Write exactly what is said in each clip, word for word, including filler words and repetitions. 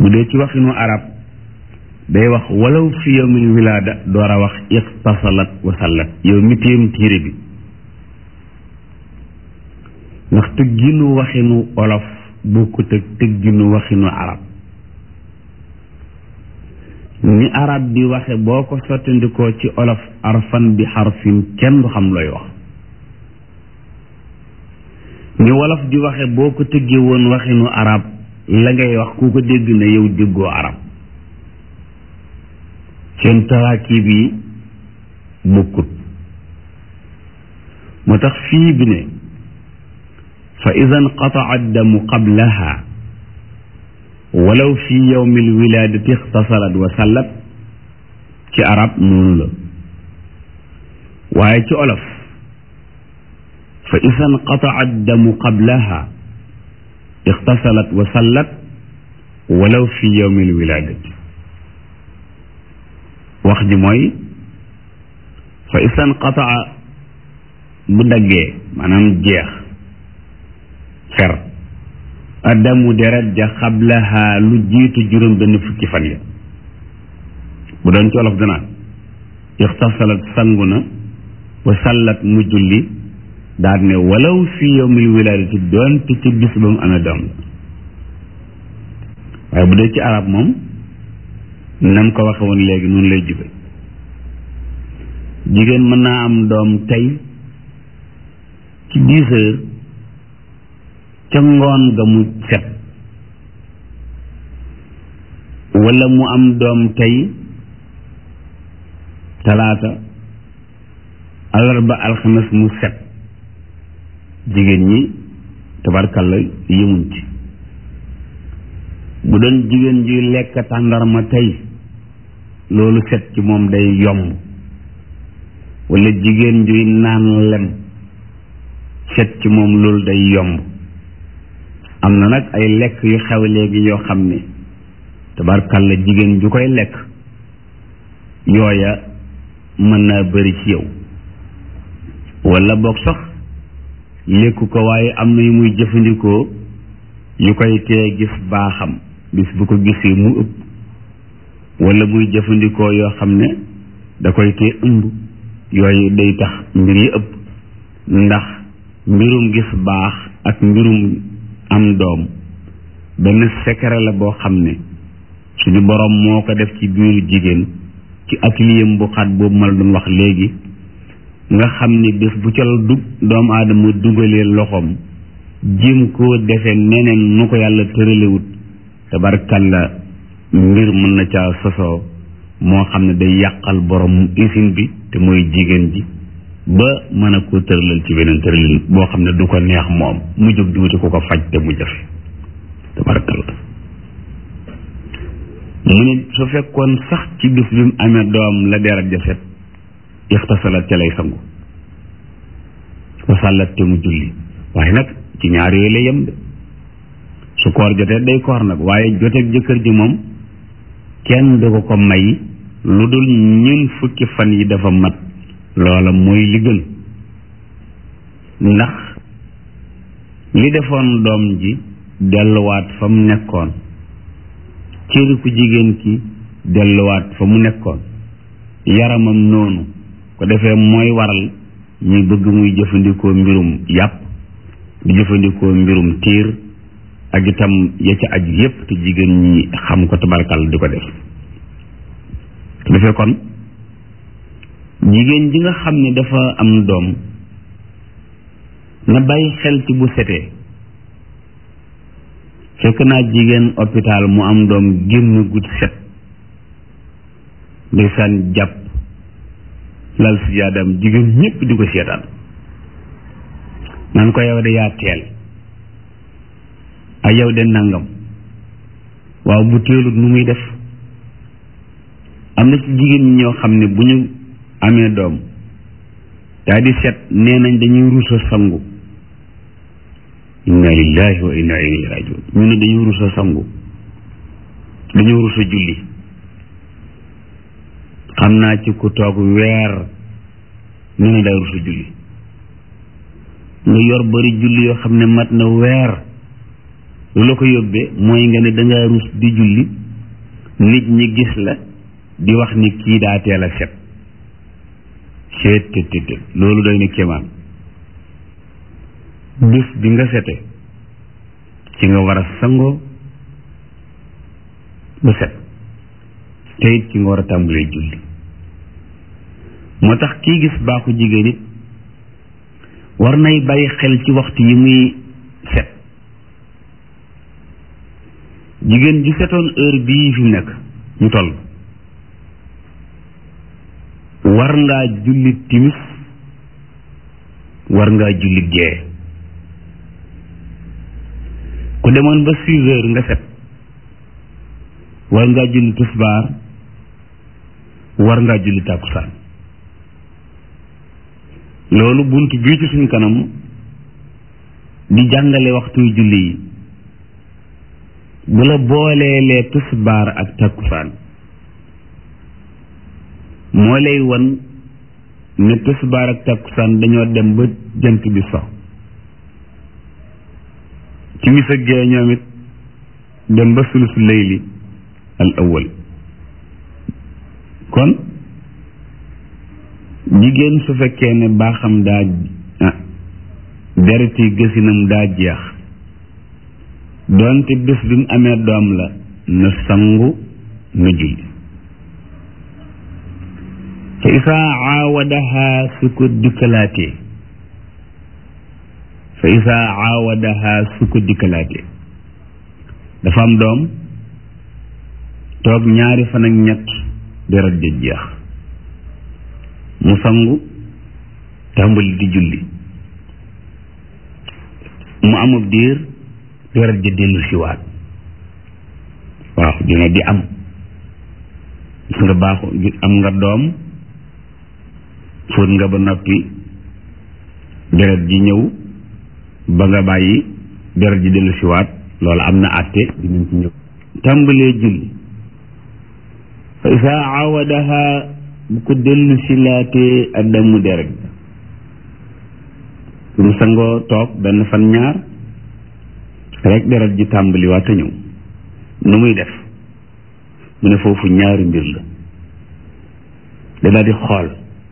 bu dee ci waxinu arab day wax walaw fi yawmil wilaada door a wax iqtasalat wa sallat yow mi téem téere bi ndax tëgginu waxinu olof bokkut ak tëgginu waxinu arab ni arab bi waxe boo ko sottandikoo ci olof arfan bi xarfin kenn du xam looy wax ni wolof di waxe boo ko tëggee woon waxinu arab la ngay wax ku ko dégg na yow déggoo arab seen taraakib yi bokkut moo tax fii bi ne fa ida nqataa addamu qablaha walaw fi yawmi alwiladati ixtasalat wa sallat ci arab noonu la waaye ci olof fa ida nqataa addamu qablaha ixtasalat wa sallat walaw fi yawmi alwiladati wax ji mooy fa ida nqataa bu daggee maanaam jeex fer addamu deret ja xablaha lu jiitu juróom benn fukki fan ya bu doon ci olof danaa ixtasalat sangu na wa sallat mu julli daal ne walaw fi yawmil wilaadati doonte ci bis ba mu amee doom la waaye bu dee ci arab moom nam ko waxe woon léegi noonu lay jube jigéen mën naa am doom tey ci dix heures ca ngoon ga mu set walla mu am doom tey talaata alarba alxames mu set jigéen ñi tabarkalla yëmuñ ci bu doon jigéen ji lekk tàndarma tey loolu set ci moom day yomb walla jigéen juy naan lem set ci moom loolu day yomb am na nag ay lekk yu xew léegi yoo xam ne tabarkalla jigéen ju koy lekk yooya mën naa bari ci yow walla boog sax lekku ko waaye am na yu muy jëfandikoo yu koy tee gis baaxam bis bu ko gisee mu ëpp walla muy jëfandikoo yoo xam ne da koy tee ëmb yooyu day tax mbir yi ëpp ndax mbirum gis baax ak mbirum am doom benn secret la boo xam ne suñu borom moo ko def ci biiru jigéen ci atelier bu xat boobu ma la doon wax léegi nga xam ne bés bu ca la dug doomu aadama dugalee loxoom jéem koo defee neneen nu ko yàlla tëralewut tabarkalla mbir mën na caa sosoo moo xam ne day yàqal borom usine bi te mooy jigéen ji ba mën a ko tëralal ci beneen tëralal boo xam ne du ko neex moom mu jóg di wuti ku ko faj te mu jafe tabarkalla mu ne su fekkoon sax ci bis bi mu amee doom la deret ja set ixtasalat ca lay sangu wa sallat te mu julli waaye nag ci ñaar yooyu la yem de su koor jotee day koor nag waaye joteeg jëkkër ji moom kenn du ko ko may lu dul ñun fukki fan yi dafa mat loola mooy li gën ndax li defoon doom ji delluwaat fa mu nekkoon cëri ku jigéen ki delluwaat fa mu nekkoon yaramam noonu ko defee mooy waral ñuy bëgg muy jëfandikoo mbirum yàpp di jëfandikoo mbirum tiir ak itam ya ca aju yépp te jigéen ñi xam ko tabarkal di ko def te defee kon jigéen ji nga xam ne dafa am doom na bàyyi xel ci bu setee fekk naa jigéen hôpital mu am doom génn gut set ndeysaan jàpp lal si jaadam jigéen ñépp di ko seetaan nan ko yow de yaa teel ay yow de nangam waaw bu teelut nu muy def am na ci jigéen ñi ñoo xam ne bu ñu amee doom daa di set nee nañ dañuy ruusa sangu inna lillahi wa inna ilayhi rajiun ñu ne dañuy ruusa sangu dañuy ruusa julli xam naa ci ku toog weer ñu ne day ruusa julli nga yor bari julli yoo xam ne mat na weer lu la ko yóbbee mooy nga ne dangaa rus di julli nit ñi gis la di wax ni kii daa teel a set seet te te loolu doy na kéemaan bés bi nga sete ci nga war a sangoo ba set te it ci nga war a tàmbalee julli moo tax kii gis baaxu jigéen it war nay bàyyi xel ci waxtu yi muy set jigéen ji setoon heure bii fi mu nekk ñu toll war ngaa julli timis war ngaa julli gee ku demoon ba six heures nga set war ngaa julli tisbaar war ngaa julli tàkkusaan loolu bunt bii ci suñ kanam di jàngale waxtuy julli yi bu la booleelee tisbaar ak tàkkusaan moo lay wan ne tisbaar ak tàkkusaan dañoo dem ba jant bi so timis ak gee ñoom it dem ba sulusu layli al awwal kon jigéen su fekkee ne baaxam daa dereti gësinam daa jeex doonte bés bi mu amee doom la na sangu na julli fa isaa aawadaha su ko dikkalaatee fa isaa aawadaha su ko dikkalaatee dafa am doom toog ñaari fan ak ñett deret ja jeex mu sangu tàmbali di julli mu amub diir deret ja dellu si waat waaw dina di am gis nga baaxu am nga doom fóot nga ba noppi deret ji ñëw ba nga bàyyi deret ji dellu si waat loolu am na àtte dinañ ci ñëw tàmbalee julli fa isaa awadaha bu ko dellu si laatee addamu deret mu sangoo toog benn fan ñaar rek deret ji tàmbali waat a ñëw nu muy def mu ne foofu ñaari mbir la da daal di xool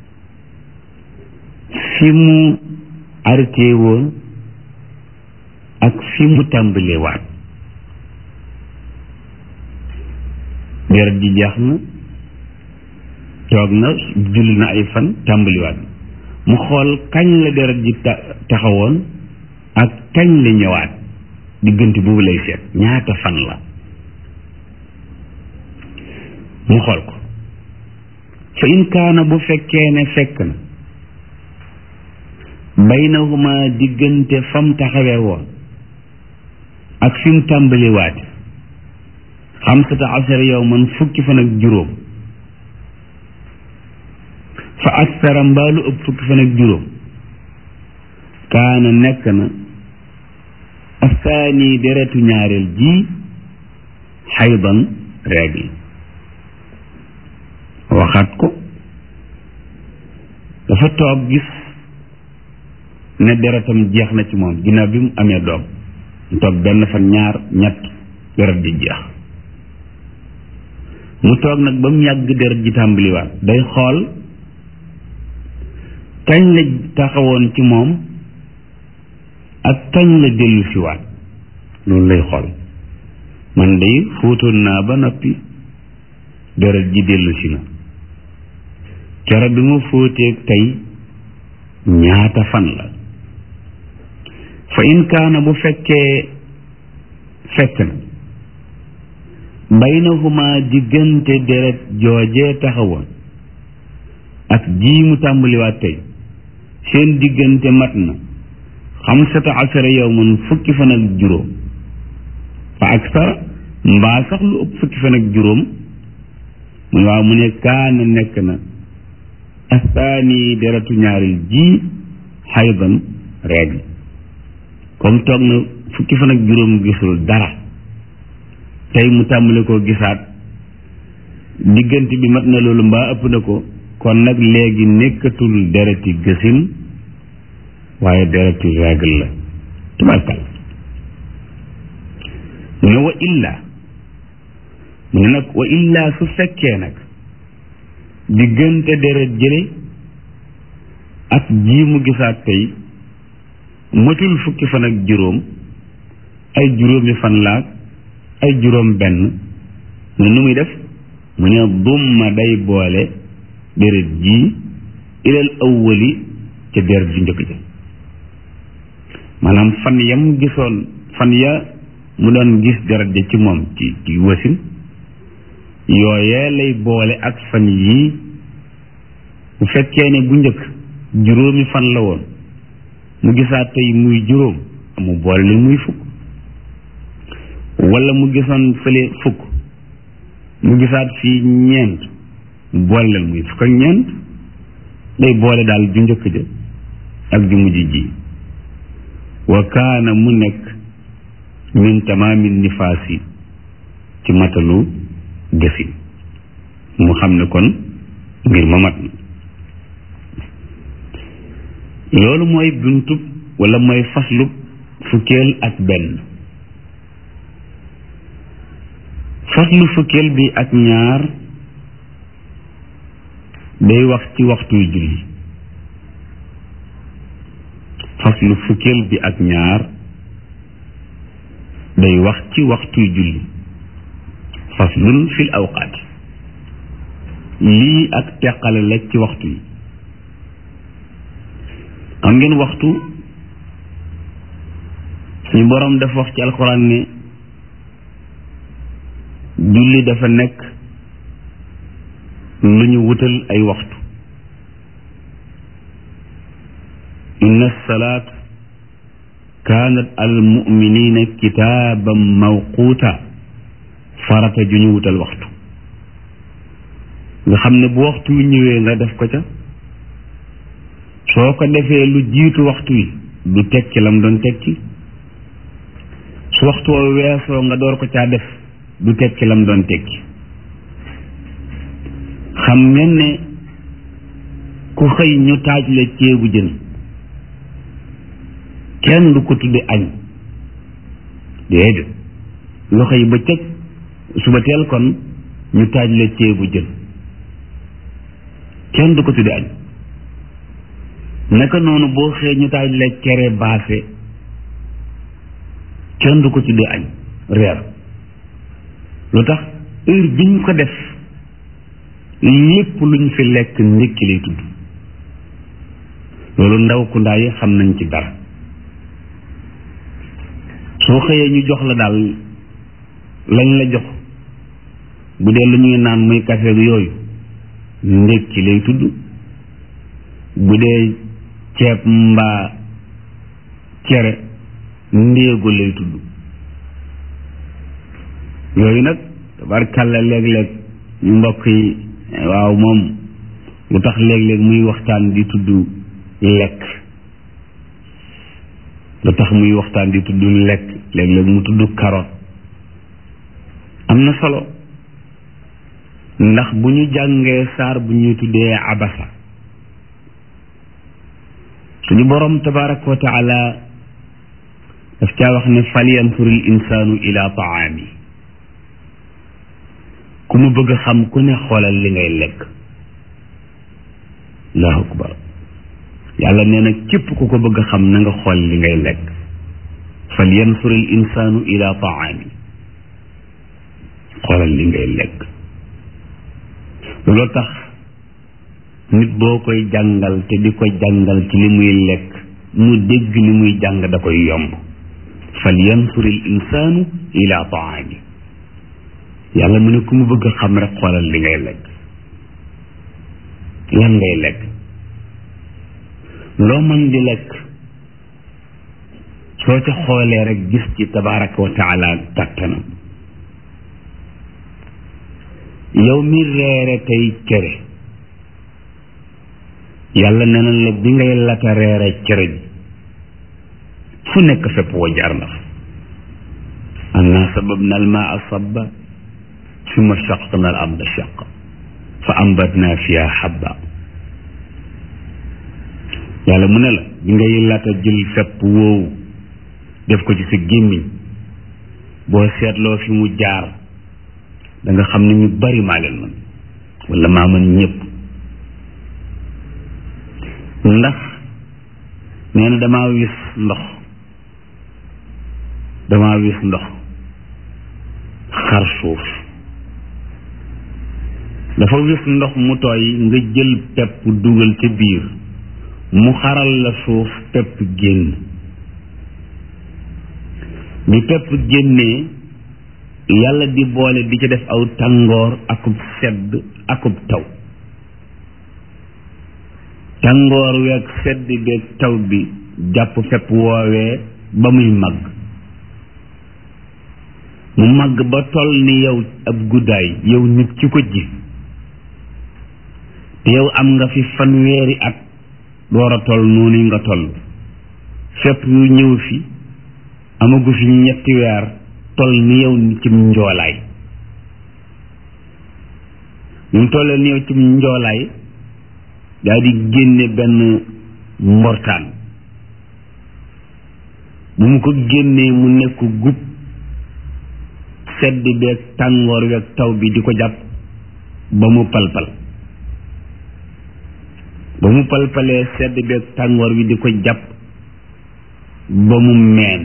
fi mu arrêté woon ak fi mu tàmbalee waat deret ji jeex na toog na julli na ay fan tàmbaliwaat mu xool kañ la deret ji taxawoon ak kañ la ñëwaat diggante boobu lay seet ñaata fan la mu xool ko fa in kaana bu fekkee ne fekk na baynahuma diggante fam taxawee woon ak fi mu tàmbaliwaat xamsata asara yawman fukki fan ak juróom fa aksara mbaalu ëpp fukki fan ak juróom kaana nekk na asaani deretu ñaareel ji xaydan règle waxaat ko dafa toog gis ne deretam jeex na ci moom ginnaaw bi mu amee doom mu toog benn fan ñaar ñett deret ji jeex mu toog nag ba mu yàgg deret ji tàmbaliwaat day xool kañ la taxawoon ci moom ak kañ la dellu si waat loolu lay xool man day fóotoon naa ba noppi deret ji dellu si na kero bi ma fóotee tey ñaata fan la fa in kaana bu fekkee fekk na baynahuma diggante deret joojee taxawoon ak ji mu tàmbaliwaat tey seen diggante mat na xamsata asara yawman fukki fan ak juróom fa aksara mbaa sax lu ëpp fukki fan ak juróom mu waaw mu ne kaana nekk na asaani deretu ñaaril ji xaydan règle comme toog na fukki fan ak juróom gisul dara tey mu tàmbali koo gisaat diggante bi mat na loolu mbaa ëpp na ko kon nag léegi nekkatul dereti gësin waaye dereti règle la tubarkal mu ne wa illa mu ne nag wa illa su fekkee nag diggante deret jële ak ji mu gisaat tey matul fukki fan ak juróom ay juróomi fan laag ay juróom benn mu nu muy def mu ne dumma day boole deret ji ilal awwali ca deret ji njëkk ja maanaam fan yam gisoon fan ya mu doon gis deret ja ci moom ci ci wasin yooyee lay boole ak fan yii bu fekkee ne bu njëkk juróomi fan la woon mu gisaat tey muy juróom mu boole li muy fukk wala mu gisoon fële fukk mu gisaat fii ñeent mu boole leen muy fukk ak ñeent lay boole daal ju njëkk ja ak ju mujj ji wa kaana mu nekk min tamaami nifaasi ci matalu gësin mu xam ne kon mbir ma mat na loolu mooy buntub wala mooy faslub fukkeel ak benn faslu fukkeel bi ak ñaar day wax ci waxtuy julli faslu fukkeel bi ak ñaar day wax ci waxtuy julli faslun fil awqaat lii ak teqale la ci waxtu yi xam ngeen waxtu suñu boroom dafa wax ci alxuraan ne julli dafa nekk lu ñu wutal ay waxtu inna salaat kaanat al mu'minina kitaaban mawquuta farata ju ñu wutal waxtu nga xam ne bu waxtu wi ñëwee nga def ko ca soo ko defee lu jiitu waxtu wi du tekki lam doon tekki su waxtu woo weesoo nga door ko caa def du tekki lam doon tekki xam ngeen ne ku xëy ñu taaj la ceebu jën kenn du ko tudde añ déedéet lu xëy ba cëg suba teel kon ñu taaj la ceebu jën kenn du ko tudde añ naka noonu boo xëy ñu taaj la cere baase kenn du ko tudde añ reer lu tax heure bi ñu ko def lépp luñ fi lekk ndékki lay tudd loolu ndaw ku ndaa yi xam nañ ci dara soo xëyee ñu jox la daal lañ la jox bu dee lu ñuy naan muy café bi yooyu ndékki lay tudd bu dee ceeb mbaa cere ndéego lay tudd yooyu nag tabarkàlla léeg-léeg ñu mbokk yi waaw moom lu tax léeg-léeg muy waxtaan di tudd lekk lu tax muy waxtaan di tudd lekk léeg-léeg mu tudd carotte am na solo ndax bu ñu jàngee saar bu ñuy tuddee abasa suñu borom tabaraka wa taala daf caa wax ne falyanzuril insaanu ila taami ku mu bëgg a xam ku ne xoolal li ngay lekk allahu akbar yàlla nee na képp ku ko bëgg a xam na nga xool li ngay lekk falyanzuril insaanu ila taami xoolal li ngay lekk looloo tax nit boo koy jàngal te di ko jàngal ci li muy lekk mu dégg li muy jàng da koy yomb falyanzuril insaanu ila taami yàlla mu ne ku mu bëgg a xam rek xoolal li ngay lekk lan ngay lekk loo mën di lekk soo ca xoolee rek gis ci tabaraka wa taala kàttanam yow mi reere tey cere yàlla nee na la bi ngay lata reere cere ji fu nekk fépp wa jaar na fa anna sababna al maa sabba summa shaqaqna al arda shaqqa fa ambatna fiha habba yàlla mu ne la bi ngay lata jël fépp woowu def ko ci sa gémmiñ boo seetloo fi mu jaar da nga xam ne ñu bari maa leen mën wala maa mën ñëpp ndax nee na damaa wis ndox damaa wis ndox xar suuf dafa wis ndox mu tooy nga jël pepp dugal ci biir mu xaral la suuf pepp génn bi pepp génnee yàlla di boole di ci def aw tàngoor akub sedd akub taw tàngoor weeg sedd beeg taw bi jàpp pepp woowee ba muy màgg mu màgg ba toll ni yow ab guddaay yow nit ci ko ji te yow am nga fi fanweeri at door a toll noonu nga toll fepp yu ñëw fi amagu fi ñetti weer toll ni yow ci njoolaay ñu tollee ni yow ci njoolaay daal di génne benn mbortaan bu mu ko génnee mu nekk gub sedd beeg tàngoor weeg taw bi di ko jàpp ba mu palpal ba mu palpalee sedd beeg tàngoor wi di ko jàpp ba mu meen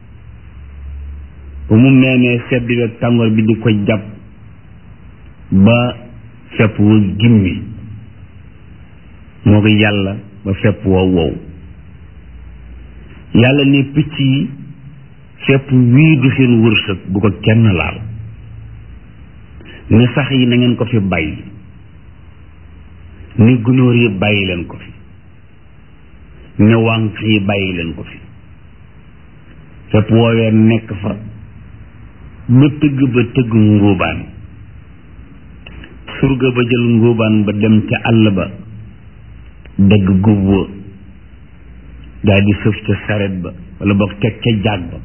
ba mu meenee sedd beeg tàngoor bi di ko jàpp ba fepp wa gimmi moo ko yàlla ba fepp wa wow yàlla ne picc yi fepp wii du seen wërsëg bu ko kenn laal ne sax yi na ngeen ko fi bàyyi ni gunóor yi bàyyi leen ko fi ne wànq yi bàyyi leen ko fi fepp woowee nekk fa ba tëgg ba tëgg ngóobaan surga ba jël ngóobaan ba dem ca àll ba dëgg gub wa daal di sëf ca saret ba wala boog teg ca jaag ba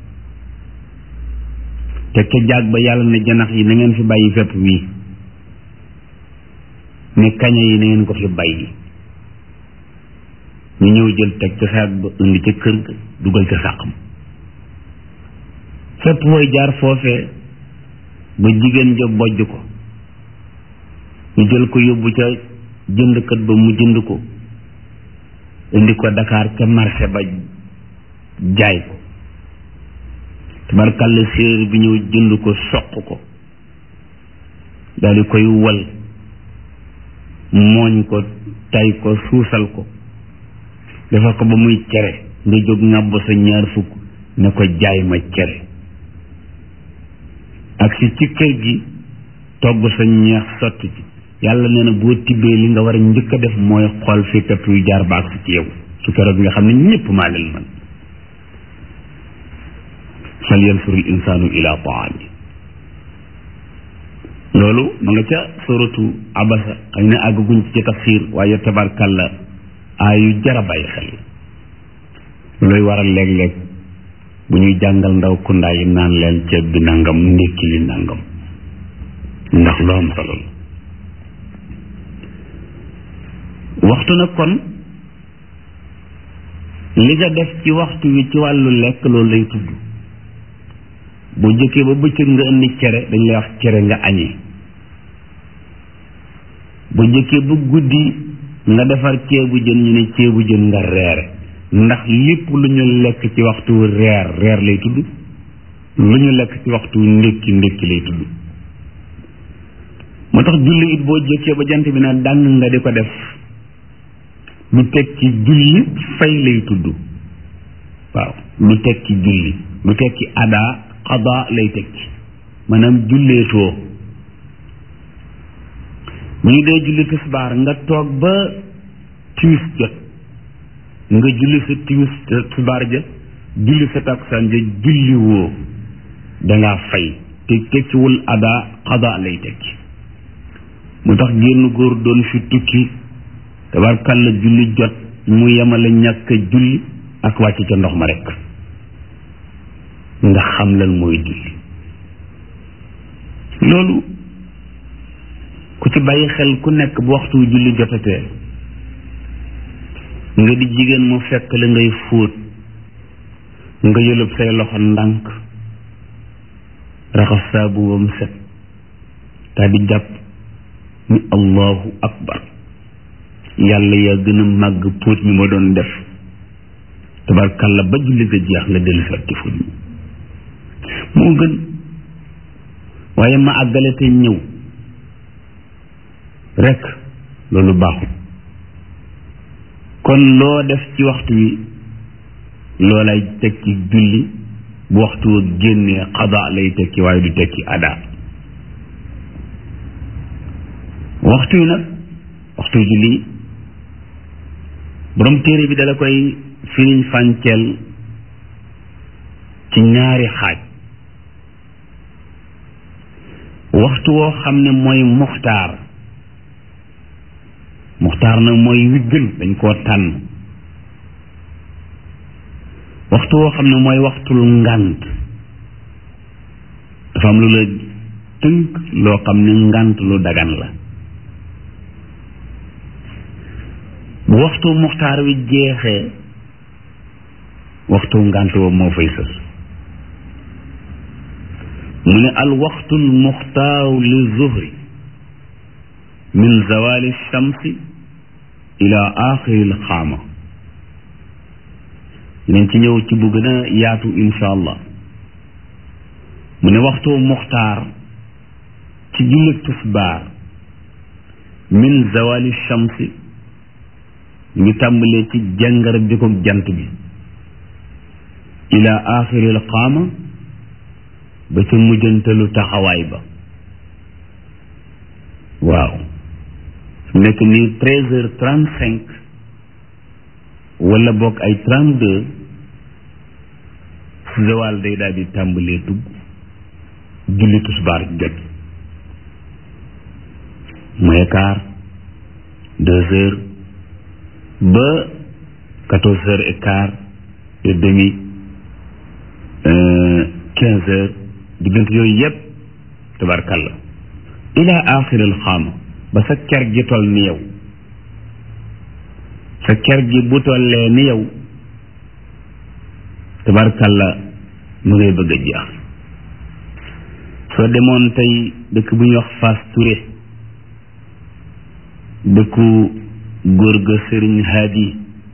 teg ca jaag ba yàlla ne janax yi na ngeen fi bàyyi fepp wii ne kaña yi na ngeen ko fi bàyyi ñu ñëw jël teg ca saag ba indi ca kër ga dugal ca sàqam fepp mooy jaar foofee ba jigéen ja bojj ko ñu jël ko yóbbu ca jëndkat ba mu jënd ko indi ko Dakar ca marché ba jaay ko tabarkàlla séeréer bi ñëw jënd ko soq ko daal di koy wal mooñ ko tay ko suusal ko defar ko ba muy cere nga jóg ngàbb sa ñaar fukk ne ko jaay ma cere ak si ci kër gi togg sa ñeex sotti ci yàlla nee na boo tibbee li nga war a njëkk a def mooy xool fi pepp yu jaar baag si ci yow su keroog nga xam ne ñépp maa leen man fal yansuru l insaanu ila taami loolu ma nga ca suratu abasa xëy na àgguñ ci tafsir waaye tabarkàlla aayu jara bàyyi xel looy waral léeg-léeg bu ñuy jàngal ndaw kundaa yi naan leen ceeb bi nangam ndékki li nangam ndax loo am solo la waxtu nag kon li nga def ci waxtu wi ci wàllu lekk loolu lay tudd bu jëkkee ba bëccëg nga indi cere dañ lay wax cere nga añee bu jëkkee ba guddi nga defar ceebu jën ñu ne ceebu jën nga reere ndax lépp lu ñu lekk ci waxtu reer reer lay tudd lu ñu lekk ci waxtu ndékki ndékki lay tudd moo tax julli it boo jëkkee ba jant bi na dàng nga di ko def lu teg ci julli fay lay tudd waaw lu teg ci julli lu teg ci ada qada lay teg ci maanaam julleetoo bu ñu dee julli tisbaar nga toog ba timis jot nga julli sa timis tisbaar ja julli sa takkusaan ja julli woo dangaa fay te tekkiwul ada qada lay tekki mu tax génn góor doon fi tukki tabarkàlla julli jot mu yemale ñàkk julli ak wàcc ca ndox ma rekk nga xam lan mooy julli loolu ku ci bàyyi xel ku nekk bu waxtu julli jotatee nga di jigéen mu fekk la ngay fóot nga yëlëb say loxo ndànk raxas saabu ba mu set daal di jàpp ni allahu akbar yàlla yaa gën a màgg póot mi ma doon def tabarkalla ba julli ga jeex nga dellu sotti fóot mi moo gën waaye ma àggale te ñëw rek loolu baaxul kon loo def ci waxtu wi loolay tekki julli bu waxtu wa génnee xada lay tekki waaye du tekki ada waxtu wi nag waxtu julli borom téere bi dala koy firiñ fànceel ci ñaari xaaj waxtu woo xam ne mooy muxtaar muxtaar nag mooy wi gën dañ koo tànn waxtu woo xam ne mooy waxtul ngànt dafa am lu la tënk loo xam ne ngànt lu dagan la bu waxtu muxtaar wi jeexee waxtu ngànt wa moo fay sës mu ne al waxtul muxtaaru li zuhri min zawali shamsi ila axiril xaama dinañ ci ñëw ci bu gën a yaatu insha allah mu ne waxtu muxtaar ci julli tisbaar min zawali shamsi ñu tàmbalee ci jàngar bi ko jant bi ila axiril xaama ba ca mujjantalu taxawaay ba waaw su nekk nii treize heures trente cinq wala bokk ay trente deux zawal day daal di tàmbalee dugg julli tisbaar jot mooy quart deux heures ba quatorze heures et quart et demi quinze heures diggante yooyu yépp tabarkalla ila axiril xaama ba sa ker gi toll ni yow sa ker gi bu tollee ni yow tabarkalla mu ngay bëgg a jeex soo demoon tey dëkk bu ñuy wax Fass Touré dëkku góor ga Sëriñ Haadi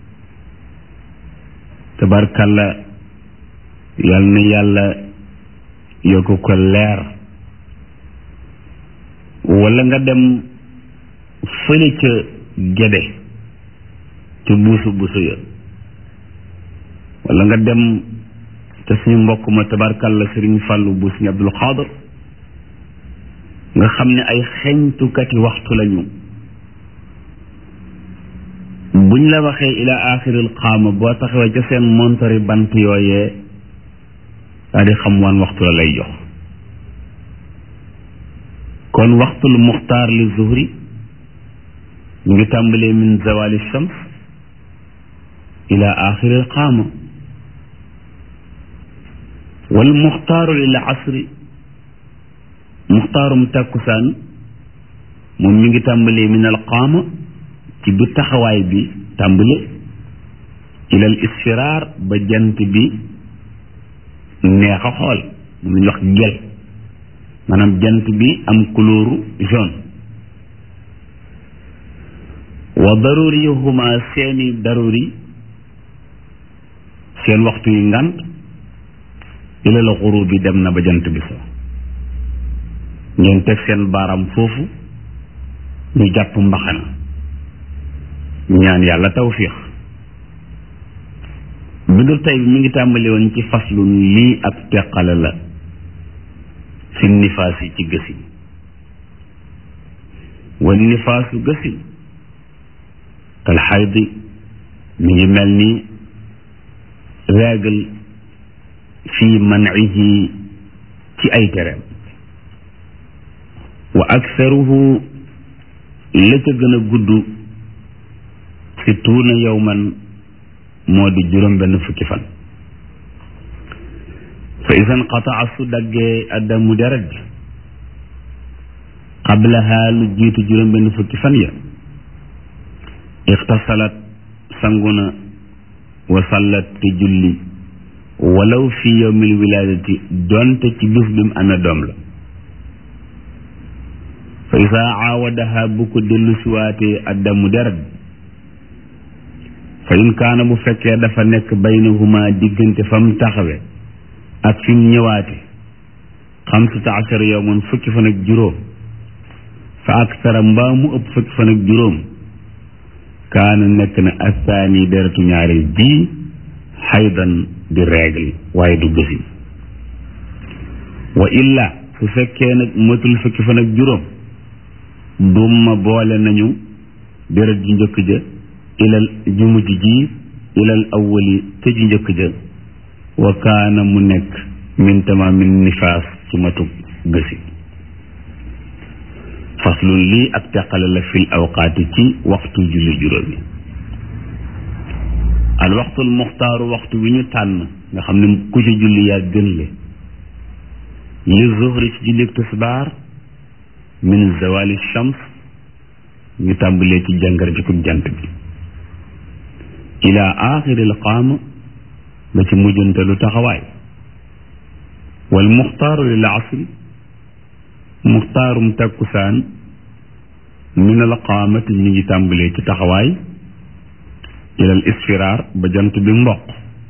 tabarkalla yal na yàlla yokk ko leer wala nga dem fële ca Gede ca buusu buusu ya wala nga dem te suñu mbokk ma tabarkalla Sëriñ Fàllu bu Sëriñ Abdul Xaadir nga xam ne ay xeñtukati waxtu lañu buñ la waxee ila axiril xaama boo taxawee ca seen montori bant yooyee daa di xam waan waxtu la lay jox kon waxtul muxtaar li zuhri ñu ngi tàmbalee min zawali shams ila axiril xaama wal muxtaaru lil asri muxtaarum tàkkusaan moom mi ngi tàmbalee min al qaama ci bu taxawaay bi tàmbale ilal isfiraar ba jant bi neex a xool mu ñu wax gel maanaam jant bi am couleur jaune wa daruriyuhuma seeni daruri seen waxtu yu ngant ilal xurubi dem na ba jant bi so ngeen teg seen baaram foofu ñu jàpp mbaxana ñaan yàlla tawfiix bindu tey bi mi ngi tàmbali woon ci faslun lii ab teqale la fi nifaas yi ci gësin wa nifaasu gësin kal xaydi mi ngi mel ni règle fii man'ihi ci ay tereem wa aksaruhu la ca gën a gudd sittuuna yawman moo di juróom benn fukki fan fa isan qataa su daggee addamu deret ji qablaha lu jiitu juróom benn fukki fan ya ixtasalat sanguna wa sallat te julli walaw fi yawmil wilaadati donte ci bis bi mu amee doom la fa isa aawadaha bu ko dellu siwaatee addamu deret fa in kaana bu fekkee dafa nekk baynahuma diggante fa mu taxawe ak fi mu ñëwaate xamsata ashara yawman fukki fan ak juróom fa aksara mbaa mu ëpp fukki fan ak juróom kaana nekk na asaani deretu ñaareel bii xaydan di règle waaye du gësin wa illa su fekkee nag matul fukki fan ak juróom dumma boole nañu deret ju njëkk ja ilal ju mujj ji ilal awwali te ju njëkk ja wa kaana mu nekk min tamaamin nifaas ci matuk gësi faslun lii ak teqale la fil awqaati ci waxtu julli juróomi al waxtul muxtaaru waxtu wi ñu tànn nga xam ne ku ci julli yaa gën le li zuhri ci julli tisbaar min zawali shams ñu tàmbalee ci jàngar bi kub jant bi ila axiril qaama ba ci mujjantalu taxawaay wal muxtaaru lil asri muxtaarum takkusaan min al qaamati ñu ngi tàmbalee ci taxawaay ilal isfiraar ba jant bi mboq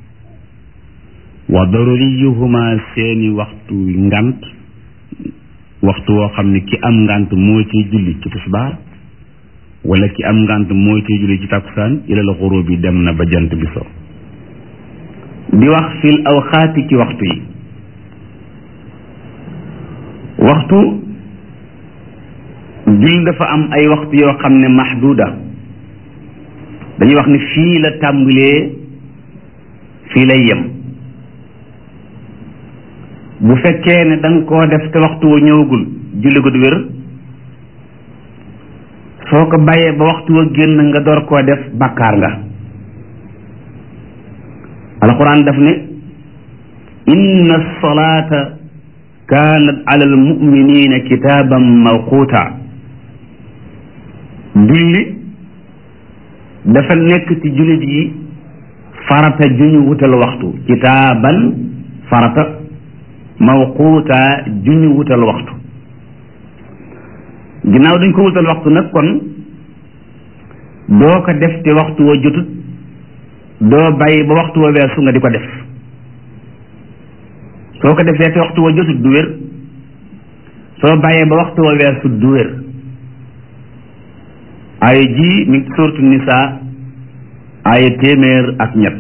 wa daruriyuhuma seeni waxtu ngant waxtu woo xam ne ki am ngant moo ciy julli ci tisbaar wala ki am ngant moo ciy julli ci takkusaan ilal xurub bi dem na ba jant bi so di wax fil awxaati ci waxtu yi waxtu julli dafa am ay waxtu yoo xam ne mahduda dañuy wax ni fii la tàmbalee fii lay yem bu fekkee ne da nga koo def te waxtu wa ñëwagul julli ko du wér soo ko bàyyee ba waxtu wa génn nga door koo def bàkkaar nga alquran daf ne inna salata kaanat ala al muminina kitaaban mawquuta julli dafa nekk ci jullit yi farata juñu wutal waxtu kitaaban farata mawquuta juñu wutal waxtu ginnaaw dañ ko wutal waxtu nag kon doo ko def te waxtu wa jotut doo bàyyi ba waxtu wa weesu nga di ko def soo ko defee te waxtu wa jotut du wér soo bàyyee ba waxtu wa weesu du wér aaya ji mi ngi suuratu nisaa aaya téeméer ak ñett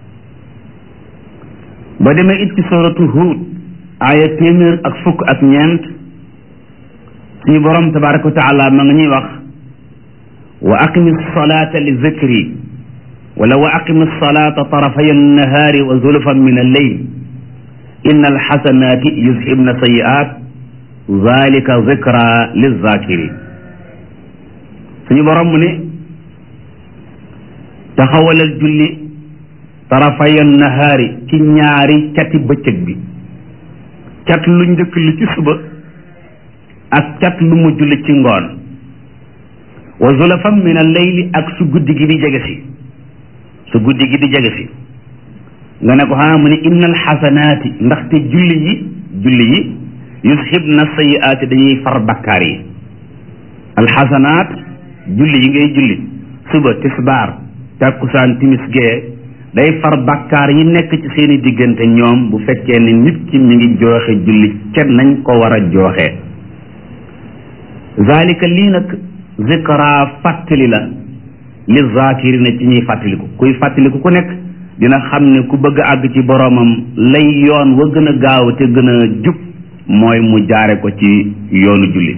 ba demee it ci suuratu huud aaya téeméer ak fukk ak ñeent suñu borom tabaraka wa taala ma nga ñuy wax wa aqimi salata li zikri wala wa aqimi salata tarafay annahaari wa zulfan min alleyl inna alxasanati yuzhibna sayiat zalika zikra lizakiri suñu borom mu ne taxawalal julli tarafayan nahaari ci ñaari cati bëccëg bi cat lu njëkk li ci suba ak cat lu mujj li ci ngoon wa zulafan min al-layli ak su guddi gi di jege si su guddi gi di jege si nga ne ko xanaa mu ne innal xasanaati ndaxte julli yi julli yi yuzhibna sayiaati dañuy far bakkaar yi alxasanaat julli yi ngay julli suba tisbaar takkusaan timis gee day far bakkaar yi nekk ci seeni diggante ñoom bu fekkee ne nit ki mi ngi jooxe julli kenn nañ ko war a jooxe zalika lii nag zikra fàttali la li zakirina ci ñuy fàttaliku kuy fàttaliku ku nekk dina xam ne ku bëgg a àgg ci boroomam lay yoon wa gën a gaaw te gën a jub mooy mu jaare ko ci yoonu julli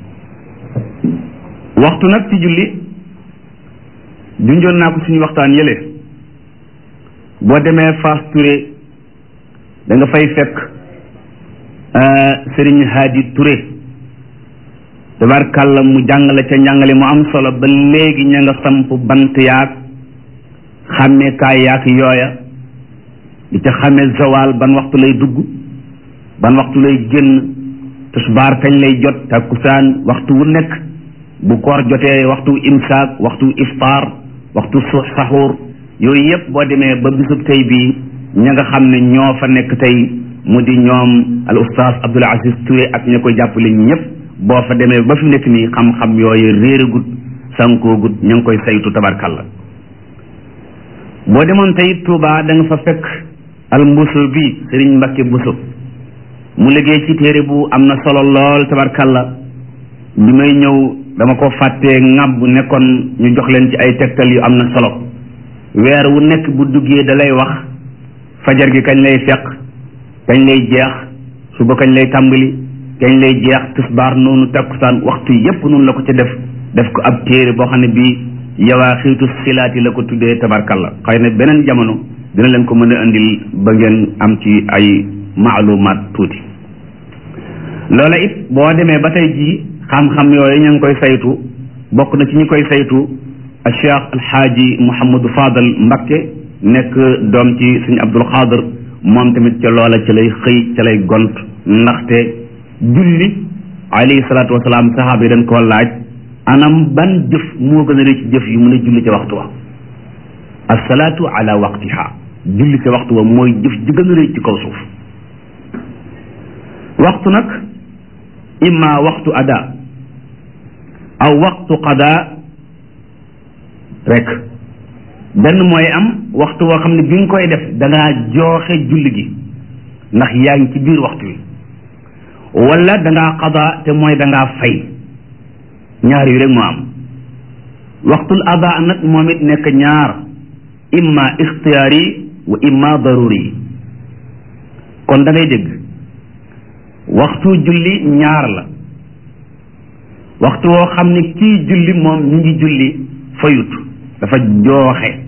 waxtu nag ci julli junjoon naa ko suñu waxtaan yële boo demee Fass Touré da nga fay fekk Serigne Hadi Touré tabarkàlla mu jàngale ca njàngale mu am solo ba léegi ña nga samp bant yaag xàmmee kaay yaag yooya di ca xàmmee zawal ban waxtu lay dugg ban waxtu lay génn tisbaar kañ lay jot takkusaan waxtu wu nekk bu koor jotee waxtu imsaak waxtu iftaar waxtu saxuur yooyu yëpp boo demee ba bisub tey bii ña nga xam ne ñoo fa nekk tey mu di ñoom al oustaz Abdoul Aziz Touré ak ña koy jàppale ñëpp boo fa demee ba fi nekk nii xam-xam yooyu réeragut sankoogut ña ngi koy saytu tabarkalla. boo demoon tey Touba da nga fa fekk al mbuso bi Serigne Mbacké Bousso mu liggéey ci téere bu am na solo lool tabarkalla bi may ñëw dama ko fàttee ŋàbb nekkoon ñu jox leen ci ay tegtal yu am na solo weer wu nekk bu duggee da lay wax fajar gi kañ lay fekk kañ lay jeex suba kañ lay tàmbali kañ lay jeex tisbaar noonu takkusaan waxtu yépp noonu la ko ca def def ko ab téere boo xam ne bii yawaa xiitu silaati la ko tuddee tabarkalla xëy na beneen jamono dina leen ko mën a indil ba ngeen am ci ay maalumaat tuuti. loola it boo demee ba tey jii xam-xam yooyu ña ngi koy saytu bokk na ci ñi koy saytu a cheikh alxaaji Mouhamadou Fadal Mbacké nekk doom ci sëñ Abdul Xaadir moom tamit ca loola ca lay xëy ca lay gont ndaxte julli alayhi salaatu wasalaam saxaaba yi dañ koo laaj anam ban jëf moo gën a rëy ci jëf yi mu ne julli ca waxtu wa assalaatu ala waqtiha julli ca waxtu wa mooy jëf ji gën a rëy ci kaw suuf waxtu nag imma waxtu ada aw waxtu qada rek benn mooy am waxtu woo xam ne bi nga koy def da ngaa jooxe julli gi ndax yaa ngi ci biir waxtu wi wala da ngaa qada te mooy da ngaa fay ñaar yu rek moo am waxtul ada nag moom it nekk ñaar imma ixtiyaari wa imma daruri kon da ngay dégg waxtu julli ñaar la waxtu woo xam ne kii julli moom ñu ngi julli fayut dafa jooxe